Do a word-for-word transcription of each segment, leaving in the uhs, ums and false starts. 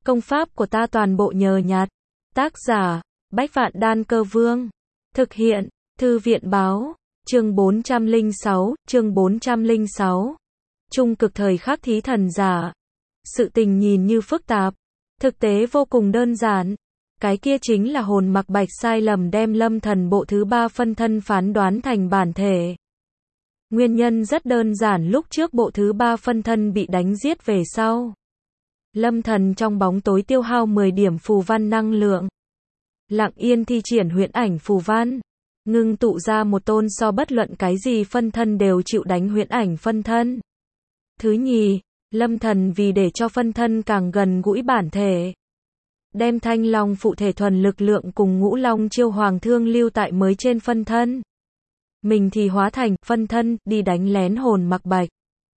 Công pháp của ta toàn bộ nhờ nhặt. Tác giả, Bách Vạn Đan Cơ Vương. Thực hiện, Thư viện Báo. Chương bốn trăm lẻ sáu, chương bốn trăm lẻ sáu. Trung cực thời khắc thí thần giả. Sự tình nhìn như phức tạp, thực tế vô cùng đơn giản. Cái kia chính là hồn mặc bạch sai lầm đem lâm thần bộ thứ ba phân thân phán đoán thành bản thể. Nguyên nhân rất đơn giản, lúc trước bộ thứ ba phân thân bị đánh giết về sau. Lâm thần trong bóng tối tiêu hao mười điểm phù văn năng lượng. Lặng yên thi triển huyễn ảnh phù văn. Ngưng tụ ra một tôn so bất luận cái gì phân thân đều chịu đánh huyễn ảnh phân thân. Thứ nhì, lâm thần vì để cho phân thân càng gần gũi bản thể. Đem thanh long phụ thể thuần lực lượng cùng ngũ long chiêu hoàng thương lưu tại mới trên phân thân. Mình thì hóa thành phân thân đi đánh lén hồn mặc bạch.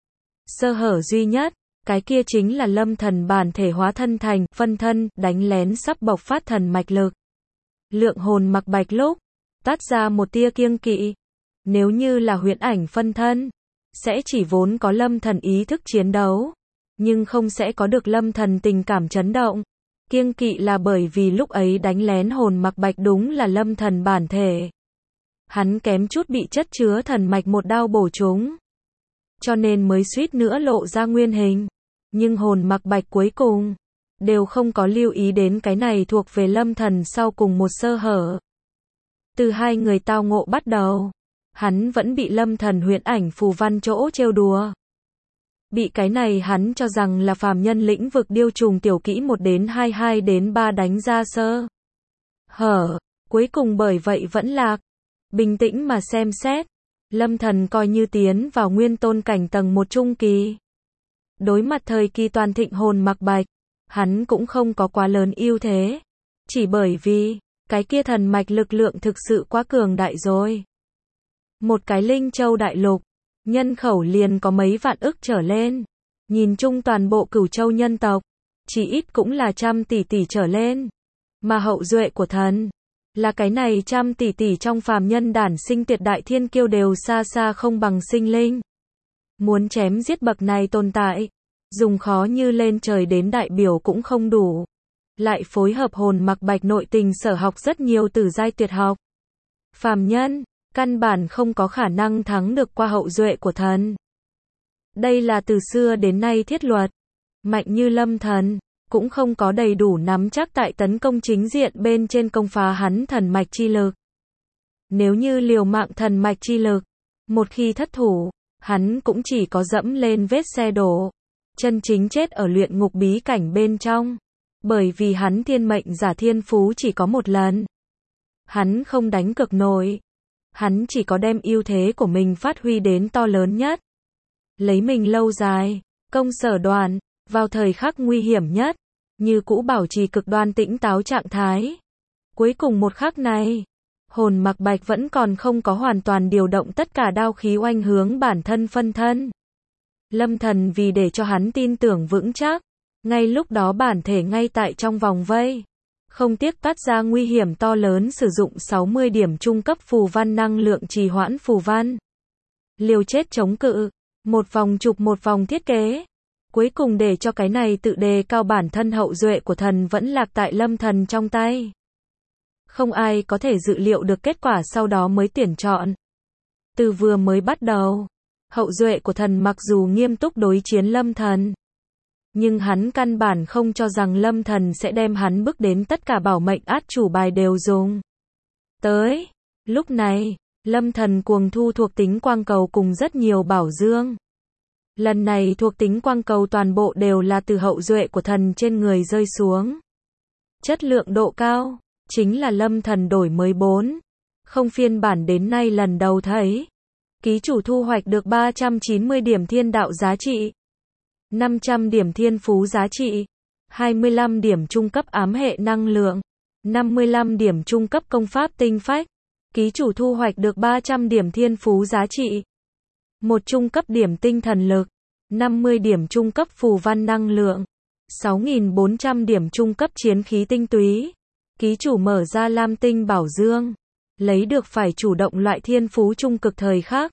Sơ hở duy nhất, cái kia chính là lâm thần bản thể hóa thân thành phân thân đánh lén sắp bộc phát thần mạch lực. Lượng hồn mặc bạch lúc tắt ra một tia kiêng kỵ. Nếu như là huyễn ảnh phân thân, sẽ chỉ vốn có lâm thần ý thức chiến đấu, nhưng không sẽ có được lâm thần tình cảm chấn động. Kiêng kỵ là bởi vì lúc ấy đánh lén hồn mặc bạch đúng là lâm thần bản thể. Hắn kém chút bị chất chứa thần mạch một đao bổ trúng, cho nên mới suýt nữa lộ ra nguyên hình. Nhưng hồn mặc bạch cuối cùng đều không có lưu ý đến cái này thuộc về lâm thần sau cùng một sơ hở. Từ hai người tao ngộ bắt đầu, hắn vẫn bị lâm thần huyễn ảnh phù văn chỗ trêu đùa. Bị cái này hắn cho rằng là phàm nhân lĩnh vực điêu trùng tiểu kỹ một đến hai, hai đến ba đánh ra sơ hở, cuối cùng bởi vậy vẫn lạc. Bình tĩnh mà xem xét, lâm thần coi như tiến vào nguyên tôn cảnh tầng một trung kỳ. Đối mặt thời kỳ toàn thịnh hồn mặc bạch, hắn cũng không có quá lớn ưu thế. Chỉ bởi vì, cái kia thần mạch lực lượng thực sự quá cường đại rồi. Một cái linh châu đại lục, nhân khẩu liền có mấy vạn ức trở lên. Nhìn chung toàn bộ cửu châu nhân tộc, chỉ ít cũng là trăm tỷ tỷ trở lên. Mà hậu duệ của thần, là cái này trăm tỷ tỷ trong phàm nhân đản sinh tuyệt đại thiên kiêu đều xa xa không bằng sinh linh. Muốn chém giết bậc này tồn tại, dùng khó như lên trời đến đại biểu cũng không đủ. Lại phối hợp hồn mặc bạch nội tình sở học rất nhiều tử giai tuyệt học. Phàm nhân, căn bản không có khả năng thắng được qua hậu duệ của thần. Đây là từ xưa đến nay thiết luật. Mạnh như lâm thần, cũng không có đầy đủ nắm chắc tại tấn công chính diện bên trên công phá hắn thần mạch chi lực. Nếu như liều mạng thần mạch chi lực, một khi thất thủ, hắn cũng chỉ có dẫm lên vết xe đổ, chân chính chết ở luyện ngục bí cảnh bên trong. Bởi vì hắn thiên mệnh giả thiên phú chỉ có một lần. Hắn không đánh cược nổi. Hắn chỉ có đem ưu thế của mình phát huy đến to lớn nhất. Lấy mình lâu dài, công sở đoàn, vào thời khắc nguy hiểm nhất, như cũ bảo trì cực đoan tĩnh táo trạng thái. Cuối cùng một khắc này, hồn mặc bạch vẫn còn không có hoàn toàn điều động tất cả đao khí oanh hướng bản thân phân thân. Lâm thần vì để cho hắn tin tưởng vững chắc, ngay lúc đó bản thể ngay tại trong vòng vây, không tiếc tắt ra nguy hiểm to lớn sử dụng sáu mươi điểm trung cấp phù văn năng lượng trì hoãn phù văn. Liều chết chống cự, một vòng chụp một vòng thiết kế. Cuối cùng để cho cái này tự đề cao bản thân hậu duệ của thần vẫn lạc tại lâm thần trong tay. Không ai có thể dự liệu được kết quả sau đó mới tuyển chọn. Từ vừa mới bắt đầu, hậu duệ của thần mặc dù nghiêm túc đối chiến lâm thần, nhưng hắn căn bản không cho rằng lâm thần sẽ đem hắn bước đến tất cả bảo mệnh át chủ bài đều dùng tới. Lúc này, lâm thần cuồng thu thuộc tính quang cầu cùng rất nhiều bảo dương. Lần này thuộc tính quang cầu toàn bộ đều là từ hậu duệ của thần trên người rơi xuống. Chất lượng độ cao, chính là lâm thần đổi mới bốn không phiên bản đến nay lần đầu thấy. Ký chủ thu hoạch được ba trăm chín mươi điểm thiên đạo giá trị, năm trăm điểm thiên phú giá trị, hai mươi lăm điểm trung cấp ám hệ năng lượng, năm mươi lăm điểm trung cấp công pháp tinh phách. Ký chủ thu hoạch được ba trăm điểm thiên phú giá trị, một trung cấp điểm tinh thần lực, năm mươi điểm trung cấp phù văn năng lượng, sáu nghìn bốn trăm điểm trung cấp chiến khí tinh túy. Ký chủ mở ra lam tinh bảo dương, lấy được phải chủ động loại thiên phú trung cực thời khắc.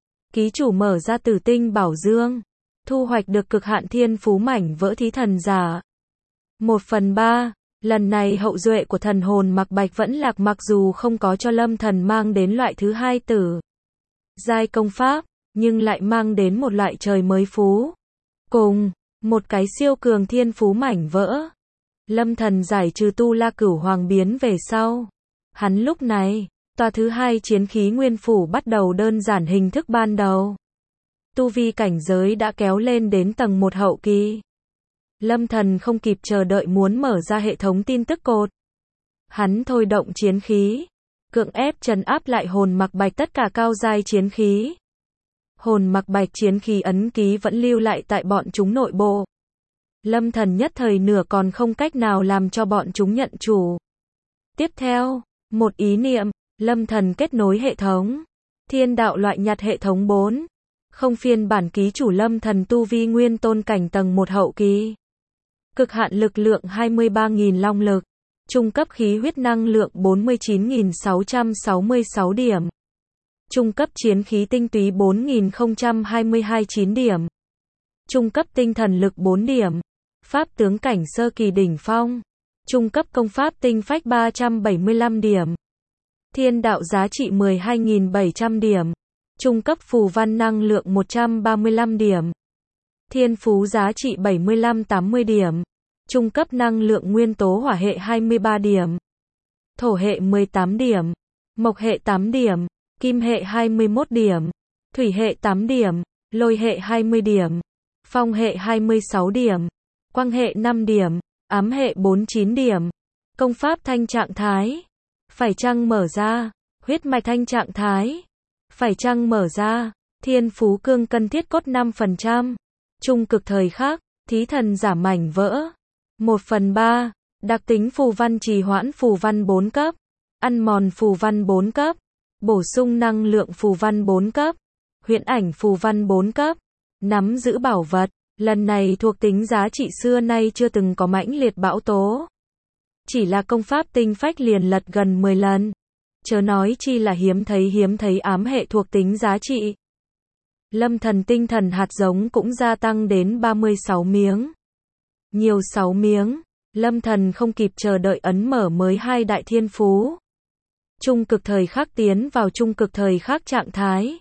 Ký chủ mở ra tử tinh bảo dương, thu hoạch được cực hạn thiên phú mảnh vỡ thí thần giả. một phần ba. Lần này hậu duệ của thần hồn mặc bạch vẫn lạc mặc dù không có cho Lâm Thần mang đến loại thứ hai tử giai công pháp, nhưng lại mang đến một loại trời mới phú. Cùng, một cái siêu cường thiên phú mảnh vỡ. Lâm Thần giải trừ tu la cửu hoàng biến về sau. Hắn lúc này, tòa thứ hai chiến khí nguyên phủ bắt đầu đơn giản hình thức ban đầu. Tu vi cảnh giới đã kéo lên đến tầng một hậu kỳ. Lâm Thần không kịp chờ đợi muốn mở ra hệ thống tin tức cột. Hắn thôi động chiến khí, cưỡng ép trấn áp lại hồn mặc bạch tất cả cao giai chiến khí. Hồn mặc bạch chiến khí ấn ký vẫn lưu lại tại bọn chúng nội bộ. Lâm Thần nhất thời nửa còn không cách nào làm cho bọn chúng nhận chủ. Tiếp theo, một ý niệm, Lâm Thần kết nối hệ thống. Thiên đạo loại nhặt hệ thống bốn. Không phiên bản ký chủ Lâm Thần tu vi nguyên tôn cảnh tầng một hậu kỳ. Cực hạn lực lượng hai mươi ba nghìn long lực. Trung cấp khí huyết năng lượng bốn mươi chín nghìn sáu trăm sáu mươi sáu điểm. Trung cấp chiến khí tinh túy bốn nghìn không trăm hai mươi hai chín điểm. Trung cấp tinh thần lực bốn điểm. Pháp tướng cảnh sơ kỳ đỉnh phong. Trung cấp công pháp tinh phách ba trăm bảy mươi lăm điểm. Thiên đạo giá trị mười hai nghìn bảy trăm điểm. Trung cấp phù văn năng lượng một trăm ba mươi lăm điểm. Thiên phú giá trị bảy mươi lăm tám mươi điểm. Trung cấp năng lượng nguyên tố hỏa hệ hai mươi ba điểm. Thổ hệ mười tám điểm. Mộc hệ tám điểm. Kim hệ hai mươi mốt điểm. Thủy hệ tám điểm. Lôi hệ hai mươi điểm. Phong hệ hai mươi sáu điểm. Quang hệ năm điểm. Ám hệ bốn mươi chín điểm. Công pháp thanh trạng thái. Phải chăng mở ra. Huyết mạch thanh trạng thái. Phải chăng mở ra. Thiên phú cương cân thiết cốt năm phần trăm. Trung cực thời khắc. Thí thần giả mảnh vỡ. một phần ba. Đặc tính phù văn trì hoãn phù văn bốn cấp. Ăn mòn phù văn bốn cấp. Bổ sung năng lượng phù văn bốn cấp. Huyễn ảnh phù văn bốn cấp. Nắm giữ bảo vật. Lần này thuộc tính giá trị xưa nay chưa từng có mãnh liệt bão tố. Chỉ là công pháp tinh phách liền lật gần mười lần. Chớ nói chi là hiếm thấy hiếm thấy ám hệ thuộc tính giá trị. Lâm Thần tinh thần hạt giống cũng gia tăng đến ba mươi sáu miếng. Nhiều sáu miếng. Lâm Thần không kịp chờ đợi ấn mở mới hai đại thiên phú. Trung cực thời khắc tiến vào trung cực thời khắc trạng thái.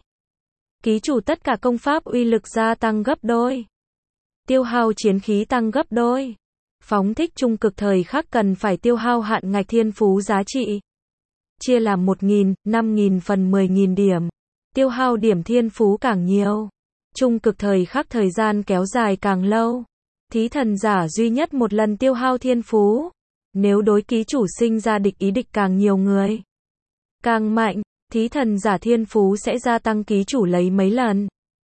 Ký chủ tất cả công pháp uy lực gia tăng gấp đôi. Tiêu hao chiến khí tăng gấp đôi. Phóng thích trung cực thời khắc cần phải tiêu hao hạn ngạch thiên phú giá trị. Chia làm một nghìn, năm nghìn phần mười nghìn điểm. Tiêu hao điểm thiên phú càng nhiều. Trung cực thời khắc thời gian kéo dài càng lâu. Thí thần giả duy nhất một lần tiêu hao thiên phú. Nếu đối ký chủ sinh ra địch ý địch càng nhiều người. Càng mạnh, thí thần giả thiên phú sẽ gia tăng ký chủ lấy mấy lần.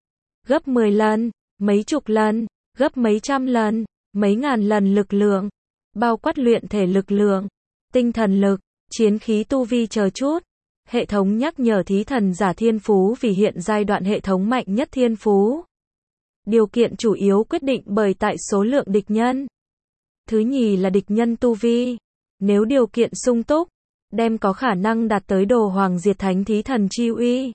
Gấp mười lần, mấy chục lần, gấp mấy trăm lần, mấy ngàn lần lực lượng. Bao quát luyện thể lực lượng, tinh thần lực, chiến khí tu vi chờ chút. Hệ thống nhắc nhở thí thần giả thiên phú vì hiện giai đoạn hệ thống mạnh nhất thiên phú. Điều kiện chủ yếu quyết định bởi tại số lượng địch nhân. Thứ nhì là địch nhân tu vi. Nếu điều kiện sung túc, đem có khả năng đạt tới đồ hoàng diệt thánh thí thần chi uy.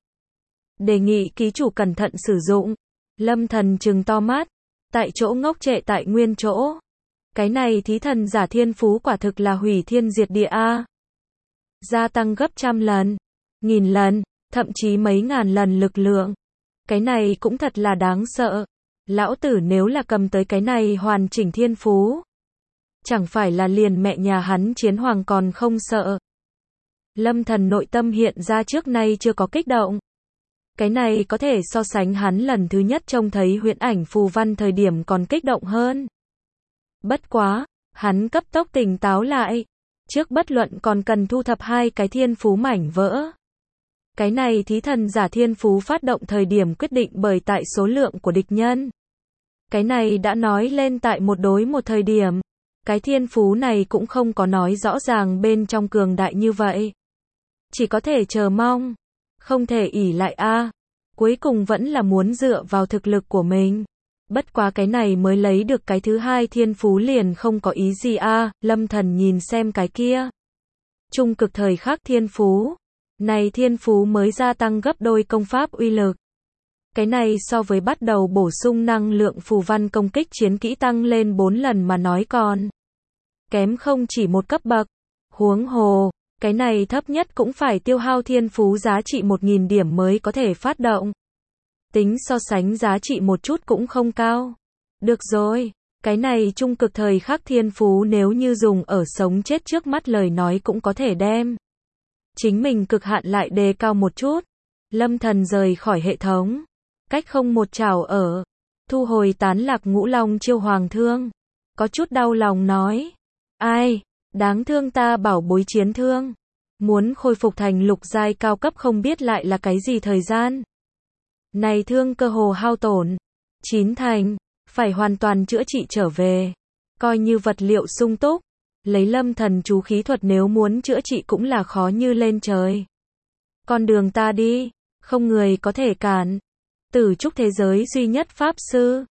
Đề nghị ký chủ cẩn thận sử dụng. Lâm Thần trừng to mắt, tại chỗ ngốc trệ tại nguyên chỗ. Cái này thí thần giả thiên phú quả thực là hủy thiên diệt địa a. Gia tăng gấp trăm lần, nghìn lần, thậm chí mấy ngàn lần lực lượng. Cái này cũng thật là đáng sợ. Lão tử nếu là cầm tới cái này hoàn chỉnh thiên phú, chẳng phải là liền mẹ nhà hắn chiến hoàng còn không sợ. Lâm Thần nội tâm hiện ra trước nay chưa có kích động. Cái này có thể so sánh hắn lần thứ nhất trông thấy huyễn ảnh phù văn thời điểm còn kích động hơn. Bất quá, hắn cấp tốc tỉnh táo lại. Trước bất luận còn cần thu thập hai cái thiên phú mảnh vỡ. Cái này thí thần giả thiên phú phát động thời điểm quyết định bởi tại số lượng của địch nhân. Cái này đã nói lên tại một đối một thời điểm. Cái thiên phú này cũng không có nói rõ ràng bên trong cường đại như vậy. Chỉ có thể chờ mong. Không thể ỷ lại a. Cuối cùng vẫn là muốn dựa vào thực lực của mình. Bất quá cái này mới lấy được cái thứ hai thiên phú liền không có ý gì a. Lâm Thần nhìn xem cái kia. Trung cực thời khắc thiên phú. Này thiên phú mới gia tăng gấp đôi công pháp uy lực. Cái này so với bắt đầu bổ sung năng lượng phù văn công kích chiến kỹ tăng lên bốn lần mà nói còn kém không chỉ một cấp bậc. Huống hồ, cái này thấp nhất cũng phải tiêu hao thiên phú giá trị một nghìn điểm mới có thể phát động. Tính so sánh giá trị một chút cũng không cao. Được rồi, cái này trung cực thời khắc thiên phú nếu như dùng ở sống chết trước mắt lời nói cũng có thể đem chính mình cực hạn lại đề cao một chút. Lâm Thần rời khỏi hệ thống. Cách không một chảo ở. Thu hồi tán lạc ngũ long chiêu hoàng thương. Có chút đau lòng nói. Ai, đáng thương ta bảo bối chiến thương. Muốn khôi phục thành lục giai cao cấp không biết lại là cái gì thời gian. Này thương cơ hồ hao tổn. Chín thành, phải hoàn toàn chữa trị trở về. Coi như vật liệu sung túc. Lấy Lâm Thần chú khí thuật nếu muốn chữa trị cũng là khó như lên trời. Con đường ta đi, không người có thể cản. Tử trúc thế giới duy nhất pháp sư.